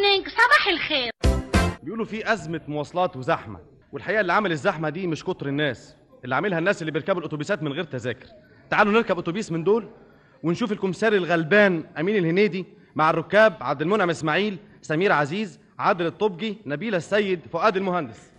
مورنينج، صباح الخير. بيقولوا في أزمة مواصلات وزحمة، والحقيقة اللي عامل الزحمة دي مش كتر الناس، اللي عاملها الناس اللي بيركبوا الأتوبيسات من غير تذاكر. تعالوا نركب أتوبيس من دول ونشوف الكمساري الغلبان أمين الهنيدي مع الركاب عبد المنعم إسماعيل، سمير عزيز، عادل الطبجي، نبيلة السيد، فؤاد المهندس.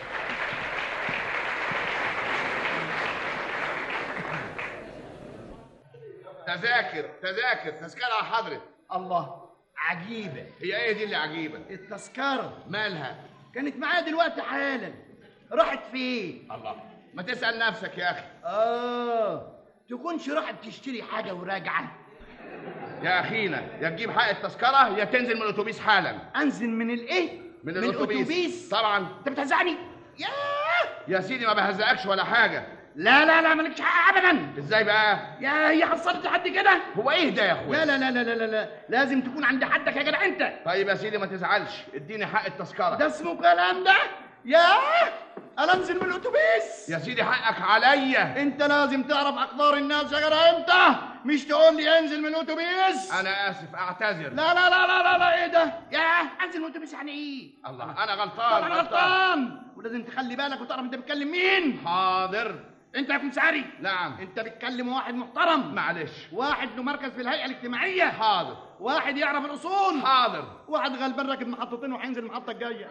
تذكرة يا حضرة. الله، عجيبة. هي ايه دي اللي عجيبة؟ التذكرة مالها؟ كانت معايا دلوقتي حالا، راحت فين؟ الله، ما تسأل نفسك يا أخي. تكونش راحت تشتري حاجة وراجعة؟ يا أخينا، يا تجيب حق التذكرة يا تنزل من الأتوبيس حالا. أنزل من الإيه؟ من الأتوبيس طبعا. أنت بتهزقني؟ يا سيدي ما بهزقكش ولا حاجة. لا مالكش حق أبدا. إزاي بقى؟ يا هي حصلت لحد كده؟ هو إيه ده يا أخويا؟ لا لازم تكون عند حدك يا جدع أنت. طيب يا سيدي ما تزعلش، اديني حق التذكرة. ده اسمه كلام ده؟ أنا أنزل من الأتوبيس؟ يا سيدي حقك عليا. أنت لازم تعرف أقدار الناس يا جدع أنت، مش تقول لي انزل من الأتوبيس. أنا آسف، أعتذر. لا إيه ده؟ أنزل من الأتوبيس يعني إيه؟ الله، أنا غلطان. طبعا غلطان، ولازم تخلي بالك وتعرف أنت بتكلم مين. حاضر. أنت يا كمساري. نعم. أنت بتكلم واحد محترم. معلش. واحد له مركز في الهيئة الاجتماعية. حاضر. واحد يعرف الأصول. حاضر. واحد غلبان راكب محطتين وهينزل المحطة الجاية.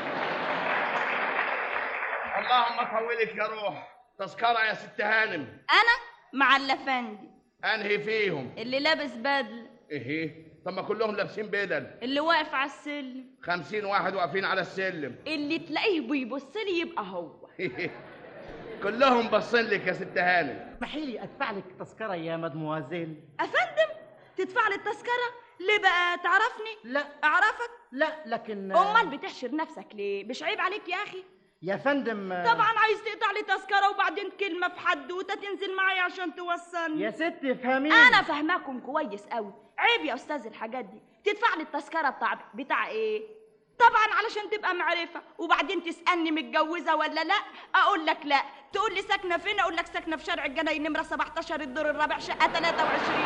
اللهم طولك يا روح. تذكرة يا ست هانم. أنا مع الأفندي. أنهي فيهم؟ اللي لابس بدلة. إيه؟ طب ما كلهم لابسين بدل. اللي واقف على السلم. 50 واحد واقفين على السلم. اللي تلاقيه بيبص لي يبقى هو. كلهم باصين لك يا ست هانم. اسمحي لي ادفع لك تذكره يا مدموازيل. أفندم، تدفع لي التذكرة؟ ليه بقى؟ تعرفني؟ لا. أعرفك؟ لا لكن أمال بتحشر نفسك ليه؟ مش عيب عليك يا أخي؟ يا فندم طبعا عايز تقطع لي تذكرة وبعدين كلمة في حدوتة تنزل معايا عشان توصلني. يا ست افهميني. أنا فهماكم كويس قوي. عيب يا أستاذ الحاجات دي. تدفع لي التذكرة بتاع إيه؟ طبعا علشان تبقى معرفة، وبعدين تسألني متجوزة ولا لا، أقول لك لا. تقول لي ساكنة فين، أقول لك ساكنة في شارع الجناين نمرة 17 الدور الرابع شقة 23.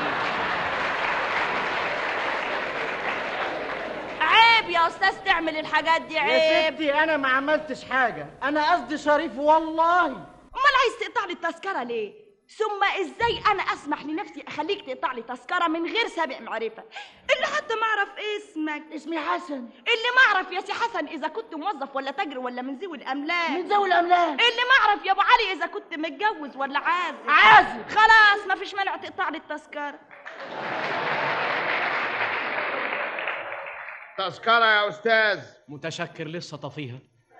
عيب يا أستاذ تعمل الحاجات دي، عيب. يا ستي أنا ما عملتش حاجة، أنا قصدي شريف والله. أمال عايز تقطع لي التذكرة ليه؟ ثم ازاي انا اسمح لنفسي اخليك تقطع لي تذكره من غير سابق معرفه؟ اللي حتى ما اعرف اسمك. اسمي حسن. اللي ما اعرف يا سي حسن اذا كنت موظف ولا تاجر ولا من ذوي الاملاك. من ذوي الاملاك. اللي ما اعرف يا ابو علي اذا كنت متجوز ولا عازب. عازب. خلاص ما فيش مانع تقطع لي التذكره. تذكرة يا أستاذ. متشكر، لسه طفيها.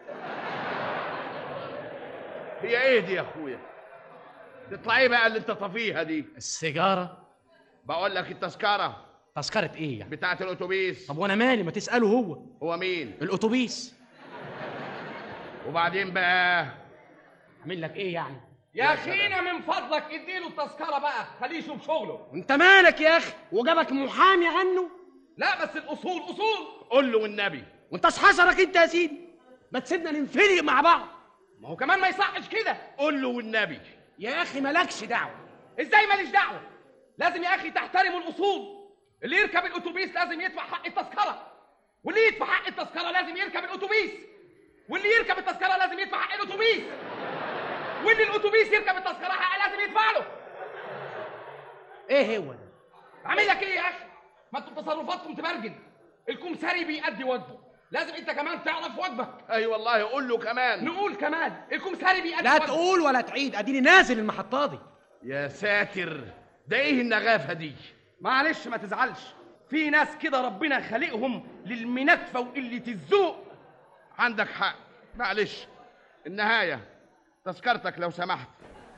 هي إيه دي يا أخويا؟ تطلعي بقى اللي أنت طفيها دي. السيجارة. بقول لك التذكرة. تذكرة إيه يعني؟ بتاعة الأتوبيس. طب وأنا مالي، ما تسأله هو. هو مين؟ الأتوبيس. وبعدين بقى أعمل لك إيه يعني؟ يا أخينا من فضلك اديله التذكرة بقى، خليه يشوف شغله. أنت مالك يا أخي؟ وجابك محامي عنه؟ لا بس الأصول أصول. قول له والنبي. وأنت حصرك أنت يا سيدي؟ ما تسيبنا ننفرق مع بعض. ما هو كمان ما يصحش كده. قول له والنبي. يا أخي مالكش دعوة. إزاي ماليش دعوة؟ لازم يا أخي تحترموا الأصول. اللي يركب الأتوبيس لازم يدفع حق التذكرة، واللي يدفع حق التذكرة لازم يركب الأتوبيس، واللي يركب التذكرة لازم يدفع حق الأتوبيس، واللي الأتوبيس يركب التذكرة حق لازم يدفع له. إيه هو ده؟ أعمل لك إيه يا أخي؟ ما أنتوا تصرفاتكم تبرجل. الكمساري بيأدي واجبه، لازم أنت كمان تعرف واجبك. أي والله قول له كمان. نقول كمان الكمساري بيأدي لا واجبه. تقول ولا تعيد، أديني نازل المحطة دي. يا ساتر، ده إيه النغافة دي؟ معلش ما تزعلش، في ناس كده ربنا خالقهم للمناتفة وقلة الذوق. عندك حق، معلش. النهاية تذكرتك لو سمحت.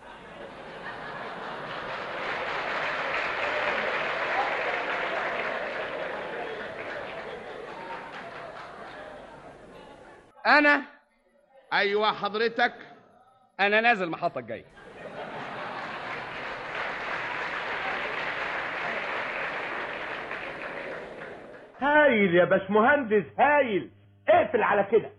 أنا أيوة حضرتك. أنا نازل المحطة الجاية. هايل يا باشمهندس، هايل. اقفل على كده.